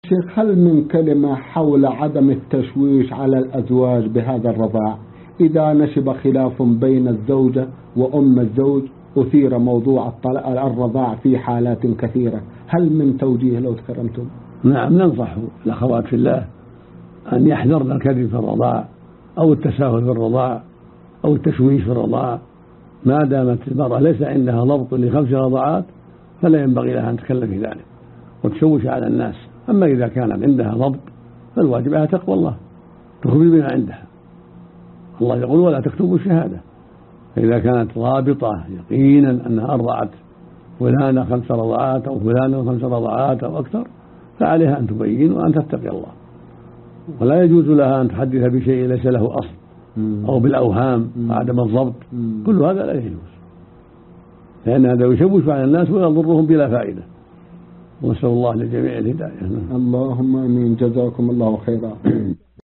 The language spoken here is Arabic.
شيخ، هل من كلمة حول عدم التشويش على الأزواج بهذا الرضاع إذا نشب خلاف بين الزوجة وأم الزوج أثير موضوع الرضاع في حالات كثيرة، هل من توجيه لو تكرمتم؟ نعم، ننصح الأخوات في الله أن يحذرن الكذب في الرضاع أو التساهل في الرضاع أو التشويش في الرضاع. ما دامت المرأة ليس عندها ضبط ل5 رضعات فلا ينبغي لها أن تتكلم في ذلك وتشوش على الناس. أما إذا كانت عندها ضبط فالواجب عليها تقوى الله، تخبر بما عندها. الله يقول ولا تكتبوا الشهادة. فإذا كانت ضابطة يقينا أنها أرضعت فلانة 5 رضعات أو فلانة 5 رضعات أو أكثر فعليها أن تبين وأن تتقي الله، ولا يجوز لها أن تحدث بشيء ليس له أصل أو بالأوهام وعدم الضبط. كل هذا لا يجوز، لأن هذا يشوش على الناس ويضرهم بلا فائدة. ونسأل الله للجميع الهداية. اللهم آمين. جزاكم الله خيرا.